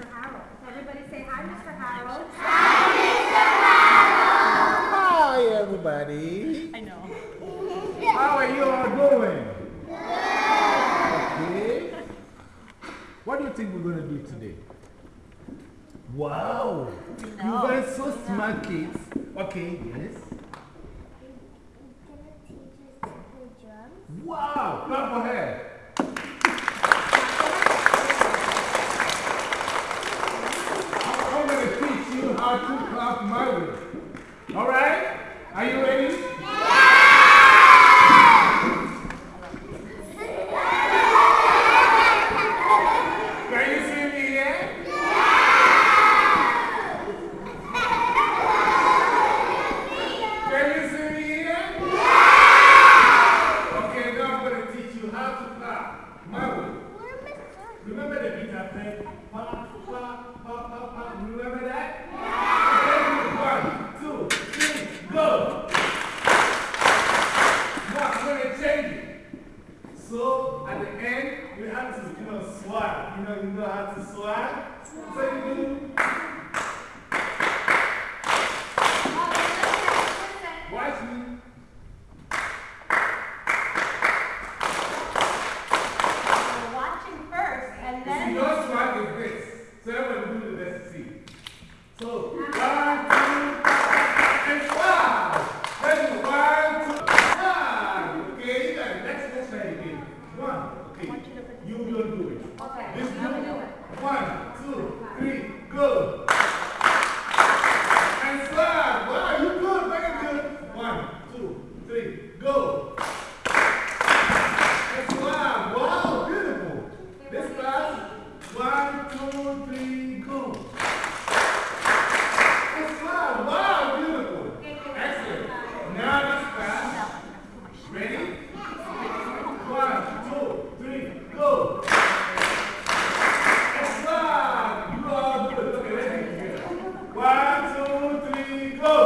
Mr. Harold. Everybody say hi, Mr. Harold. Hi, everybody. I know. How are you all doing? Okay. What do you think we're going to do today? Wow. You guys are so smart kids. Okay, yes. Wow. Clap for her. I'm going to teach you how to clap my way. All right? Are you ready? Can you see me here? Can you see me here? Okay, now I'm going to teach you how to clap my way. Remember the beat I played? Pa, pa, pa, pa, pa. Remember that? Okay, 1, 2, 3, go. Now I'm going to change it. So at the end, we have to, swag. You know how to swag? So you do. Watch me. We're watching first, and then. Your swag is this. So everybody do the best to see. So, 1, 2, and swag. Ready? 1, 2, swag. Okay, you got it. Let's try it again. 1, okay. You don't do it. Okay, This now we do it. 1, 2, 3, go. And swag. Wow, you good, very good. 1, 2, 3, go. And swag. Wow, beautiful. This class. 1, 2, 3, go. And swag. Wow, beautiful. Excellent. Now this class. Ready? 1, 2, 3, go. And swag. You all good. Okay, let's do it together. 1, 2, 3, go.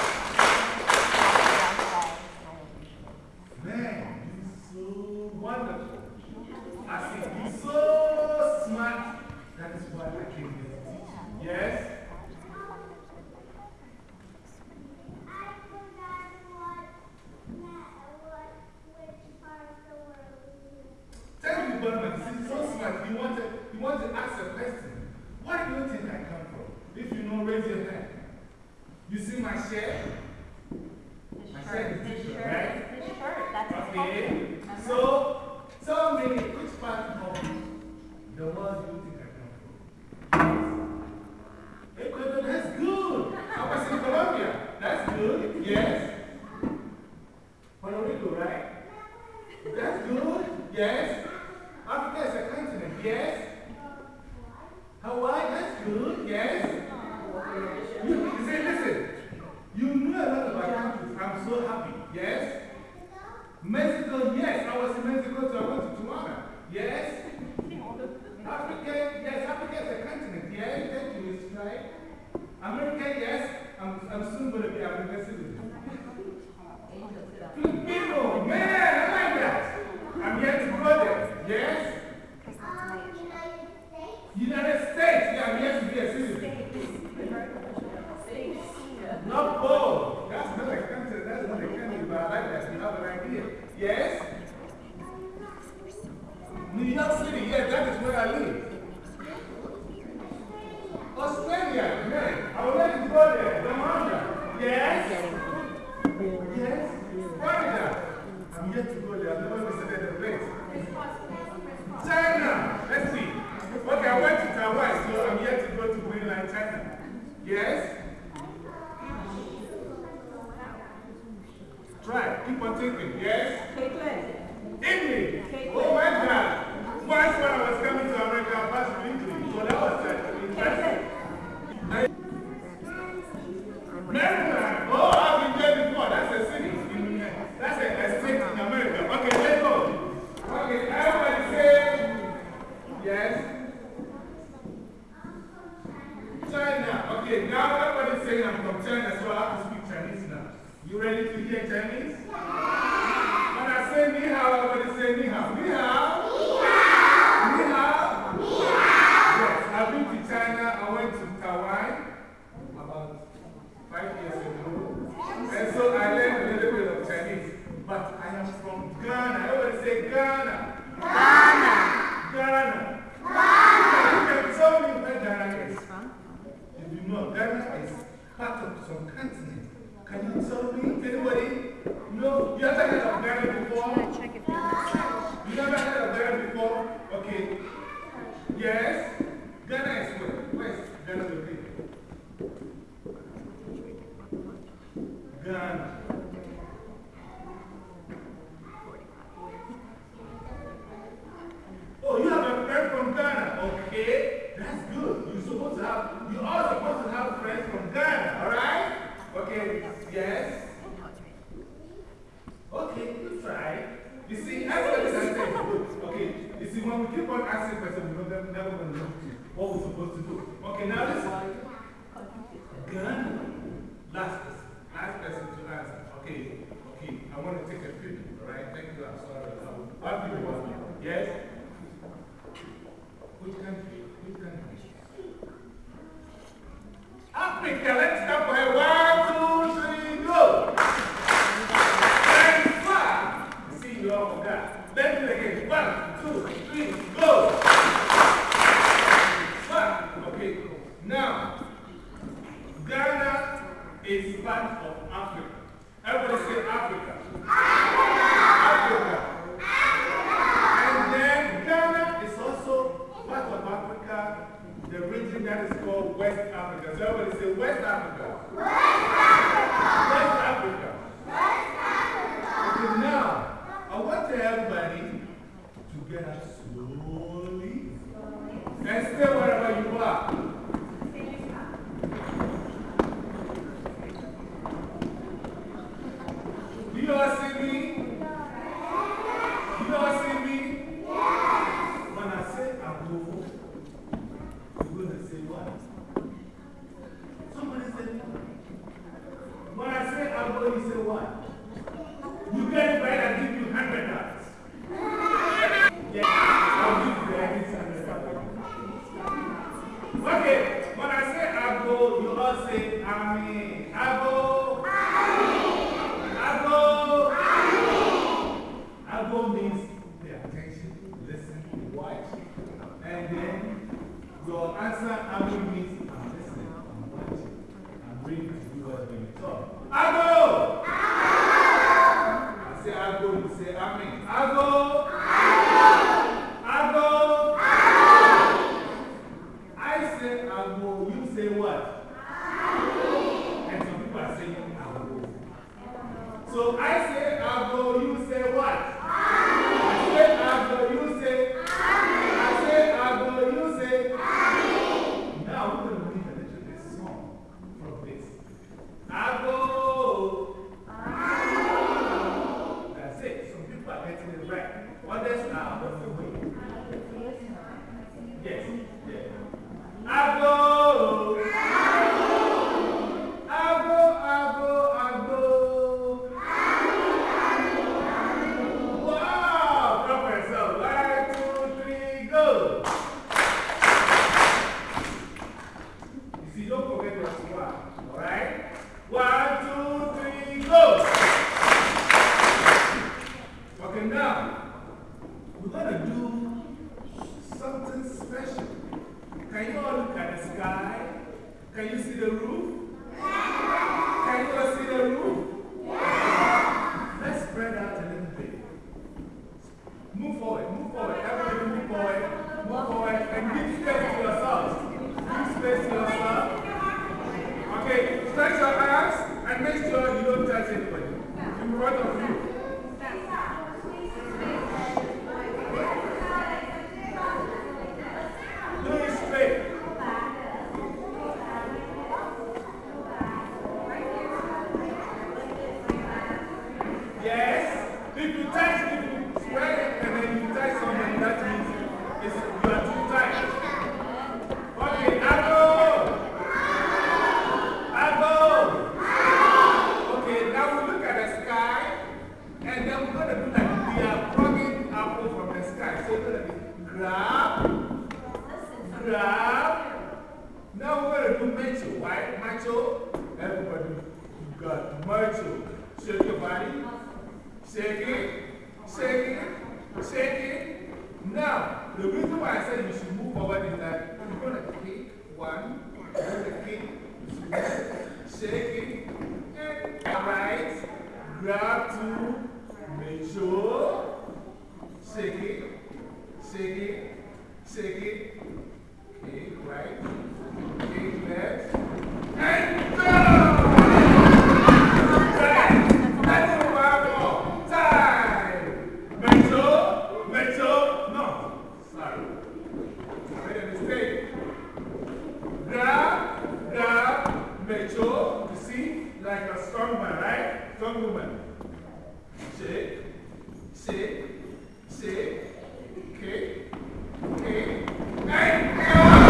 Man, you're so wonderful. I see you're so smart. That is why I came here to teach you. Yes? Tell me, Batman, this is so smart. You want to ask a question. Where do you think I come from? If you know, raise your hand. You see my shirt? My shirt is t-shirt, right? This shirt, that's his Okay. culture. So, tell me which part of the world do you think I come from? Ecuador, that's good. I was in Colombia. That's good. Yes. Puerto Rico, right? That's good. Yes. Africa is a continent. Yes. Hawaii, that's good. Yes. You see, listen. You know a lot about countries. I'm so happy. Yes. Mexico, yes. I was in Mexico, so I went to Tijuana. Yes. Africa, yes. Africa is a continent. Yes. Thank you, Mr. Right. America, yes. I'm soon going to be an American citizen. Filipino, man, I like that. I'm yet to go there. Yes? United States, yeah, I'm yet to be a citizen. Not bold. That's not a country, but I like that. You have an idea. Yes? New York City, yes, that is where I live. Australia, man, I would like to go there. Rwanda, yes? Yes? Florida, I'm yet to go there. I've never visited the place. China, let's see. Okay, I went to Taiwan, so I'm yet to go to mainland China. Yes? Try, keep on thinking. Yes? Italy. Oh my God. Once when I was coming to America, I passed through Italy. So that was interesting. Maryland. Oh, I've been there before. That's a city. That's a state in America. Okay, let's go. Okay, everybody say yes. China. Okay, now everybody's saying I'm from China, so I have to speak Chinese now. You ready to hear Chinese? When I say ni hao, everybody say ni hao. Ni hao? Ni hao? Ni hao? Yes, I've been to China I went to Taiwan about 5 years ago. And so I learned a little bit of Chinese. But I am from Ghana. Everybody say Ghana. Ghana. Ghana. You can tell me where Ghana is. If you know, Ghana is part of some continent. Can you tell me? Anybody? No? You ever heard of Ghana before? You never heard of Ghana before? Okay. Yes? Ghana is where? Where is Ghana located? Ghana. Oh, you have a friend from Ghana. Okay. That's good. You're supposed to have, you are supposed to have friends from Ghana. Alright? Okay. Yes? Okay, you try. You see, everybody can say it's good. Okay. You see, when we keep on asking questions, we're never going to know what we're supposed to do. Okay, now listen. Ghana. Last person. Last person to answer. Okay. Okay. I want to take a picture. Alright? Thank you. I'm sorry. One people. Yes? Which country? Which country? Africa. Let's stop for her. 1, 2, 3, go. And far. See, you all forgot. Let's do it again. 1, 2, 3, go. Far. Okay. Now, Ghana is part of Africa. Everybody say Africa. Africa. And then Ghana is also part of Africa, the region that is called West Africa. So everybody say West Africa. West Africa. Okay, now, I want everybody to get up slowly and stay wherever you are. Do you all see me? Do you all see me? When I say Abu, you're going to say what? Somebody say what? When I say Abu, you say what? You get it right, I'll give you $100. Yeah, I'll give you $100. Okay, when I say Abu, you all say Amen. Abu. Abu. Abu means pay attention, listen, watch. And then your answer, Abu, means I'm listening, I'm watching, I'm ready to do what when you talk. Abu! I say Abu, you say Amen. Abu! Abu! I say Abu, you say what? And some people are saying Abu. So I say Abu, you say what? I say Abu, you say I say Abu, you say now we're going to read a little bit song from this. Abu. That's it. Some people are getting it right. Others are on the way. Yes. Yeah. Abu. Abu, Abu, Abu. Wow! Clap for yourself. 1, 2, 3, go. You see, don't forget your swag. Alright? 1, 2, 3, go. Okay, now, we're going to do something special. Can you all look at the sky? Can you see the roof? Can you all see the roof? Let's spread out a little bit. Move forward, everybody move forward, and give space to yourselves. Give space to yourself. Okay, stretch your arms and make sure you don't touch anybody in front of you. Do it straight. Yes. If you touch, if you spread it and then you touch somebody, that means you are too tight. Okay, Ago! Ago! Okay, now we look at the sky do macho, right? Macho. Everybody got macho. Shake your body. Shake it. Shake it. Shake it. Now, the reason why I said you should move forward is that you're going to kick one, you're going to kick, shake it, and right, grab two, make sure, shake it, shake it, shake it, kick right, kick left, and go! Like a strong man, right? Strong woman. Shake, shake, shake, kick, kick, and go!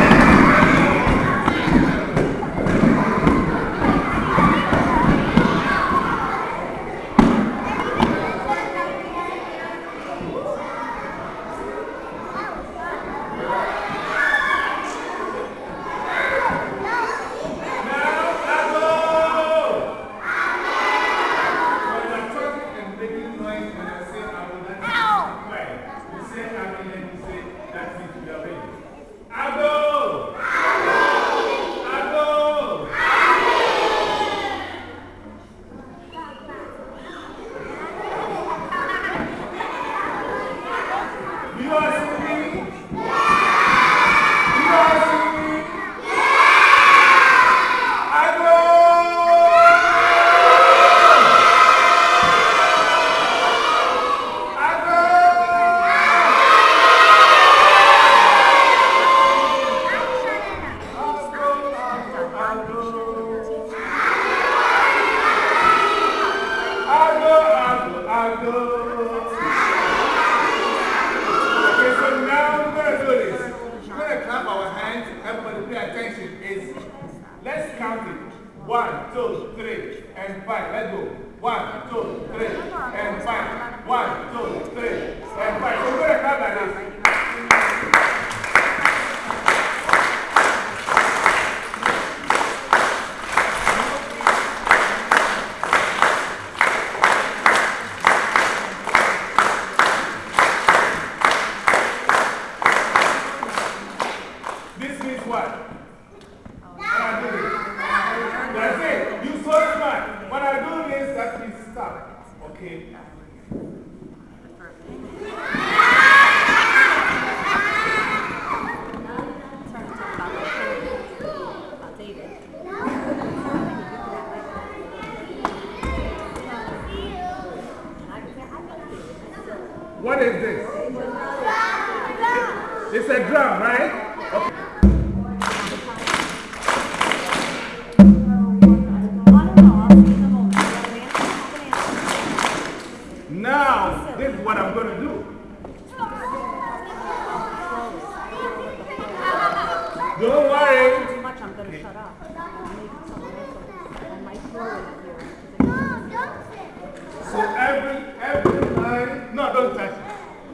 Let's count it. 1, 2, 3, and 5. Let's go. 1, 2, 3, and 5. 1, 2, 3, and 5. So we're going to count like this. This means what? That's it. You so smart. When I do this, that means stop. Okay? What is this? It's a drum, right? Okay. Now, this is what I'm going to do. Don't worry. Too much, I'm going to shut up. So every line, no, don't touch it.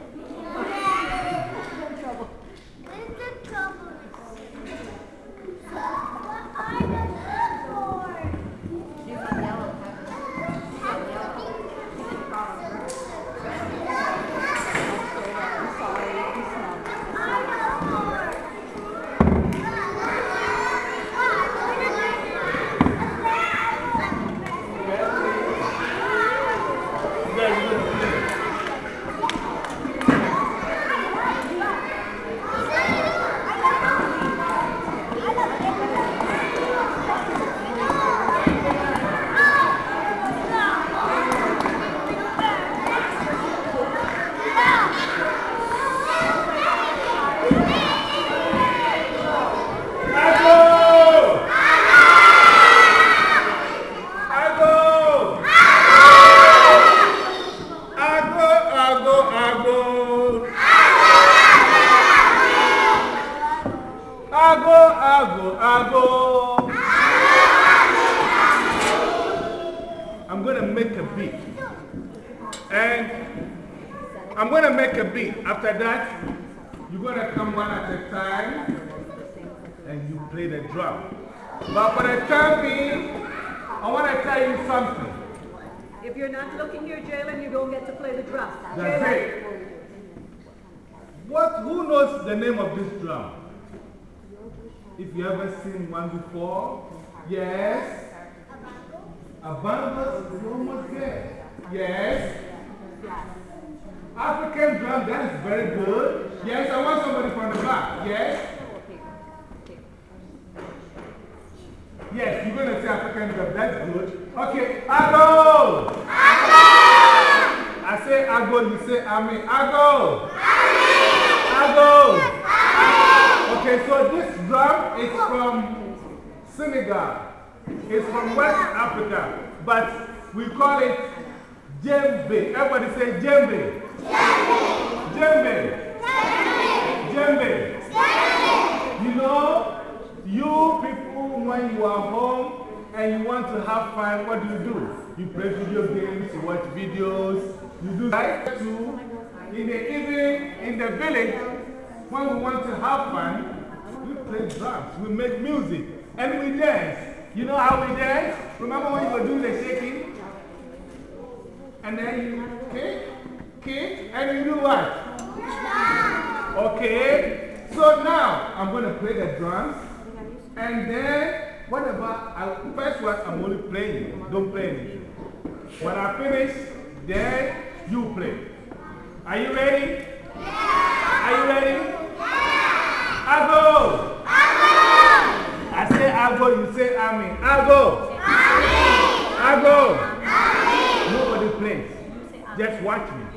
I'm going to make a beat. And I'm going to make a beat. After that, you're going to come one at a time. and you play the drum. But for the time being, I want to tell you something. If you're not looking here, Jalen, you don't get to play the drum. That's it. Who knows the name of this drum? If you ever seen one before? Yes? A bongo? You're almost there. Yes? African drum, that is very good. Yes, I want somebody from the back. Yes? Yes, you're going to say African drum. That's good. Okay, Ago! I say Ago, you say Ami. Ago! Ago! Okay, so this drum is from Senegal. It's from West Africa. But we call it djembe. Everybody say djembe. Djembe. Djembe. You know, you people, when you are home and you want to have fun, what do? You play video games, you watch videos, you do right too. In the evening, in the village, when we want to have fun, we play drums, we make music, and we dance. You know how we dance? Remember when you were doing the shaking? And then you kick, and you do what? Okay, so now I'm going to play the drums, and then whatever, first one I'm only playing, don't play anything. When I finish, then you play. Are you ready? Are you ready? Ago! I say Ago, you say Ami. Ago! Ago! Nobody plays. Just watch me.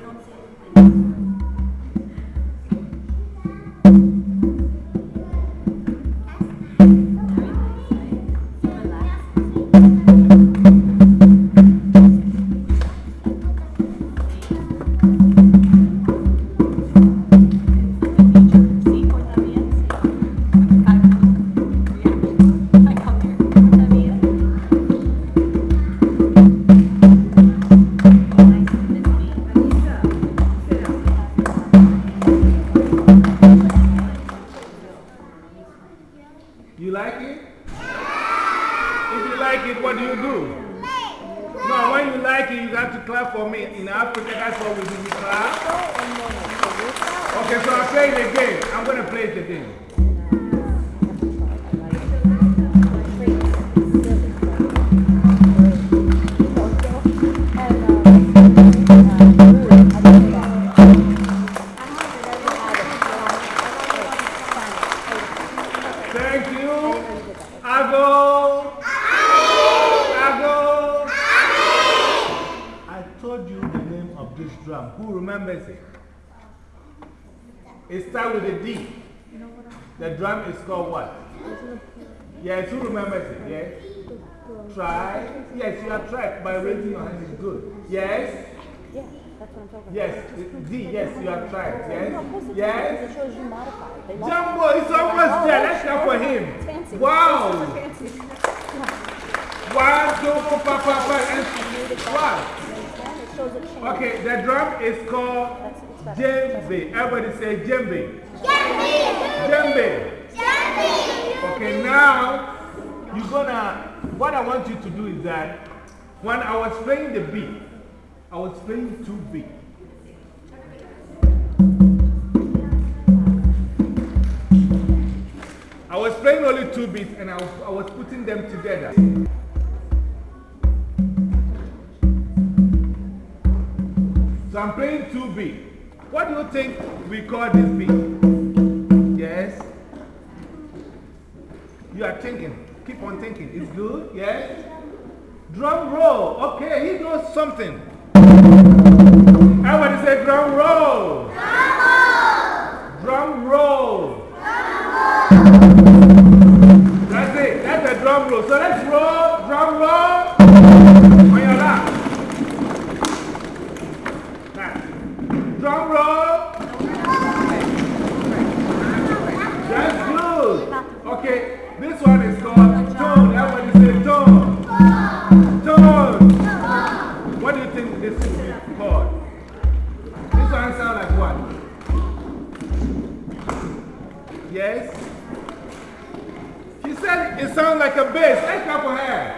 You like it? If you like it, what do you do? No, when you like it, you have to clap for me. In Africa, that's what we do. We clap. Okay, so I'll play it again. I'm going to play it again. Who remembers it? It starts with a D. The drum is called what? Yes, who remembers it? Yes? Try. Yes, you have tried by raising your hand. Is good. Yes? Yeah, that's what I'm talking about. Yes, D, yes, you have tried. Yes? Yes? It shows you modified. Jumbo, it's almost there. Let's clap for him. It's fancy. Wow. It's fancy. 1, 2, 3, 4, 5, 1. Okay, the drum is called djembe. Everybody say djembe. Djembe. Okay, now you're gonna, what I want you to do is that when I was playing the beat, I was playing 2 beats. I was playing only 2 beats and I was putting them together. So I'm playing 2 beats. What do you think we call this beat? Yes? You are thinking. Keep on thinking. It's good? Yes? Drum roll. Okay, he knows something. Everybody say drum roll. Drum roll. That's it. That's a drum roll. So let's roll. Drum roll. On your lap. Drum roll. That's good. Okay, this one is called tone. Everybody say tone. Tone. What do you think this is called? This one sounds like what? Yes? said it sounds like a bass. Let's clap for her.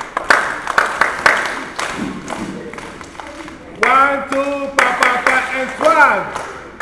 1, 2, pa, pa, pa, and swag.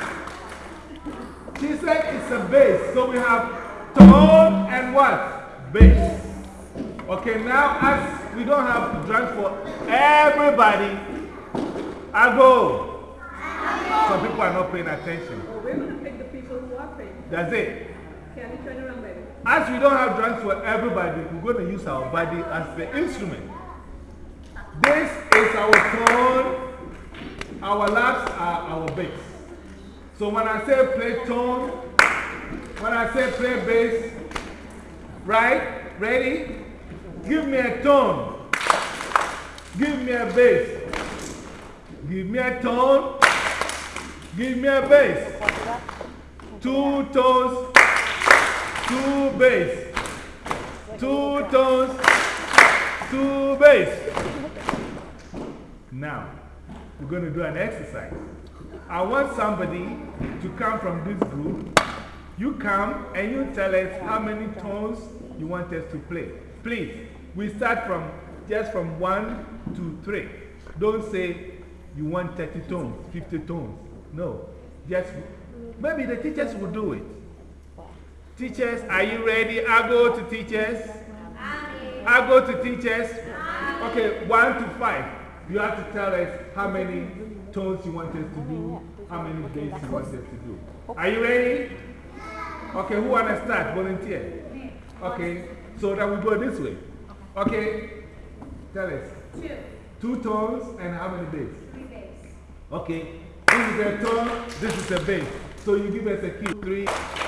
She said it's a bass. So we have tone and what? Bass. Okay, now as we don't have drums for everybody, I go. Some people are not paying attention. Oh, we're going to pick the people who are paying. That's it. Can you turn around, baby? As we don't have drums for everybody, we're going to use our body as the instrument. This is our tone, our laps are our bass. So when I say play tone, when I say play bass, right? Ready? Give me a tone. Give me a bass. Give me a tone. Give me a bass. 2 tones, 2 bass. 2 tones, 2 bass. Now, we're going to do an exercise. I want somebody to come from this group. You come and you tell us how many tones you want us to play. Please, we start from just from 1 to 3. Don't say you want 30 tones, 50 tones. No. Just, maybe the teachers will do it. Teachers, are you ready? I go to teachers. I go to teachers. Okay, 1 to 5. You have to tell us how many tones you want us to do, how many bass you want us to do. Are you ready? Okay, who want to start? Volunteer. Okay, so then we go this way. Okay, tell us. 2 tones and how many bass? 3 bass. Okay, this is a tone, this is a bass. So you give us a cue. 3,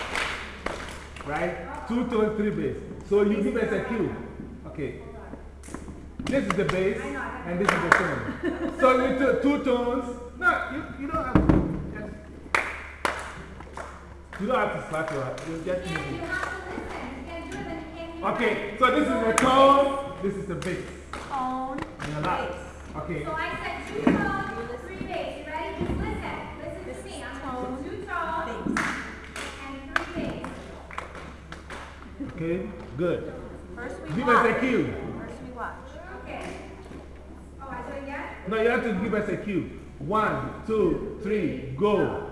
right? 2 tones, 3 bass. So you give us a cue. Okay. This is the bass, and this is the tone. So you do 2 tones. No, you don't have to. You don't have to slap your heart. You just You have to listen. You can't do it, then you can't hear. Okay, so this is the tone, this is the bass. Tone, And a lot. bass. Okay. So I said 2 tones, 3 bass. You ready? Just listen. Listen to me. I'm going to do 2 tones and 3 bass. Okay, good. First we Give watch. us a cue. First we watch. Okay. Oh, I do it again? No, you have to give us a cue. 1, 2, 3, go.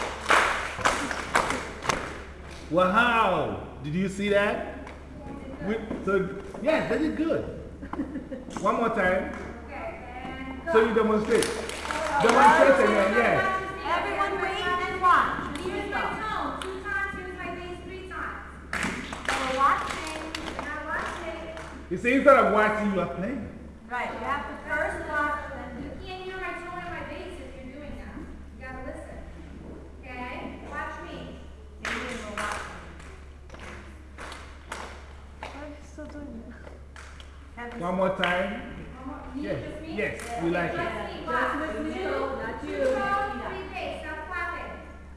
Wow! Did you see that? So, yes, that is good. One more time. Okay, and go. So you demonstrate. Demonstrate again, yes. Everyone wait and watch. Here's my tone. 2 times, here's my bass 3 times. So we're watching. We're not watching. You see, instead of watching, you are playing. Right, you have to first watch, then you can't hear my tone and my bass if you're doing that. You gotta listen. Okay? Watch me. Maybe we'll watch. Still doing it. One more time. Yes, Just me? yes, we like it. Just me. Just Watch. Miss Nicole, not 2 you. tones, 3 bass. Stop clapping.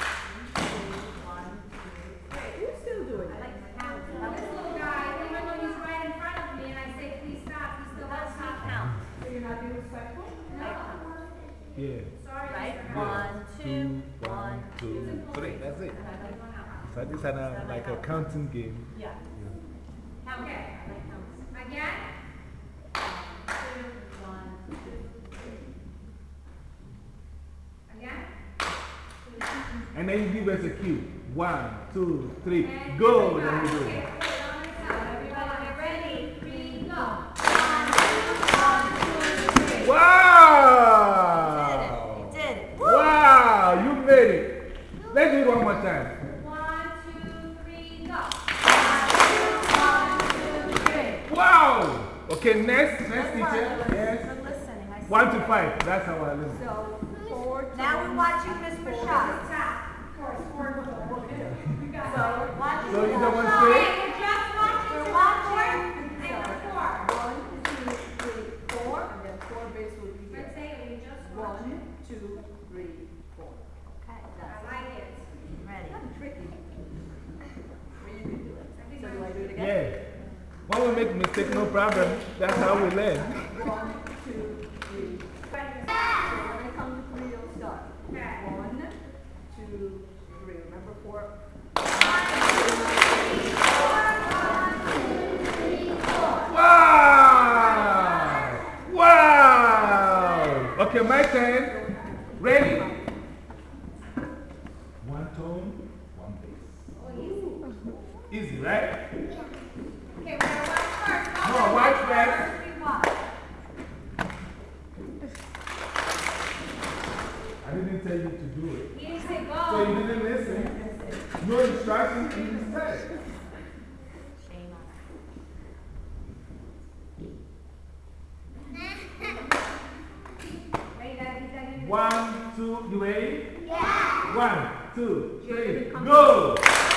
You're still doing it. Now this little guy, even when he's right in front of me and I say please stop, he still lets me count. So you're not being respectful? No. Yeah. Sorry, Right? Mr. One, two, 1, 2, 3. That's it. So this is like a counting game. Yeah. Okay. Again. 2, 1, 2, 3. Again. And then you give us a cue. 1, 2, 3, And go. here we Then we go. do Okay, it. put it on yourself. Everybody get ready. 3, go. 1, 2, 1, 2, 3. Wow! You did it. Wow! You made it. Let's do it one more time. 1, 2, 3, go. 1, 2, 1, 2, 3. Wow! Okay, next teacher. Yes. I'm listening. I see 1 to 5. That's how I listen. So, 4 Now we're watching Miss Rashad. So, watch So you it. demonstrate. We're just watching. We're watching. And 4. 1, 2, 3, 4, and then 4 bass will be Let's here. say we just 1, watch. 2, 3, 4. Okay, I that's like it. ready. Kind of tricky. But you can do it. So do I do it again? Yeah. When we make mistake, no problem. That's how we learn. 1, 2, 3. So when I come to 3, you'll start. Okay. 1, 2, 3. Remember 4? 1, 2, 3, 4, 1, 2, 2, you ready? Yeah. 1, 2, 3, go!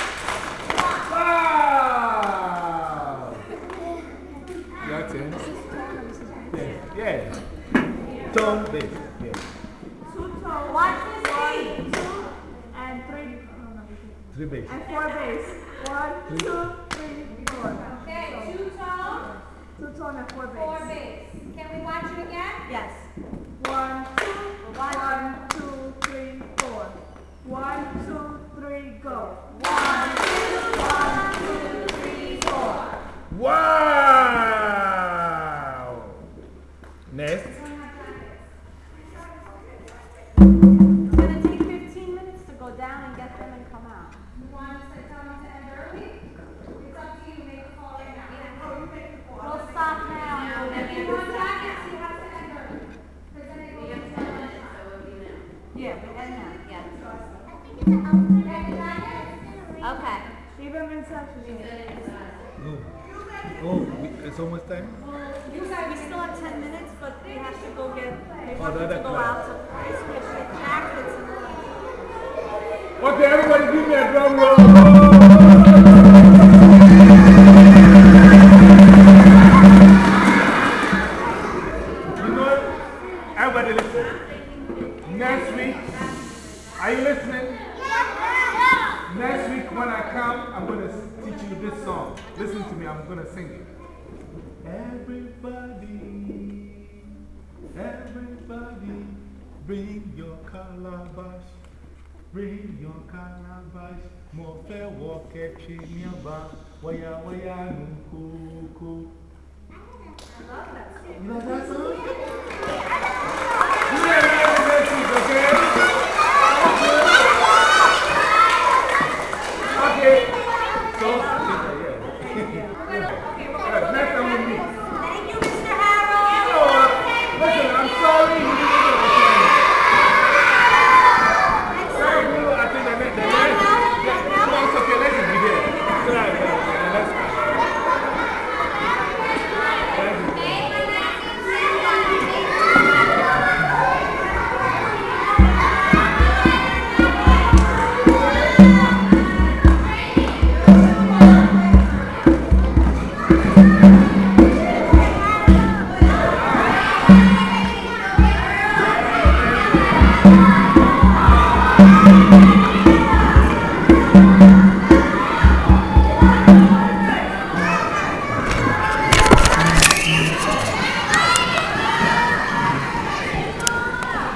Wow! Your turn. Yeah. Tone, bass. Yeah. 2 tone. Watch this 1, beat. 2, and 3. 3 bass. And 4 bass. 1, 2, 3, 4. Okay, 2 tone, 2 tone and 4 4 bass. bass. Can we watch it again? Yes. 1, 2, 1, 2, 3, 4. 1, 2, 3, go. 1, 2, 3, 4. Wow! Next. It's going to take 15 minutes to go down and get them and come out. You want us to tell them to end early? It's up to you. Make a call right now. We'll stop now. If you want jackets, you have to end early. Because then it goes into the Yeah, we end now. Yeah. Okay. Even in session. Oh, it's almost time? We still have 10 minutes, but we have to go get Oh, the other to go class. out to switch the jackets and Okay, everybody give me a drum roll. You know what? Everybody listen. Next week, are you listening? Next week when I come, I'm going to teach you this song. Listen to me, I'm going to sing it. Everybody, bring your calabash. Bring your calabash. Mo fe wo kechi niaba. Waya waya nukuku. You love that song? You guys like next week, okay? Okay. So, yeah. Okay, we're going to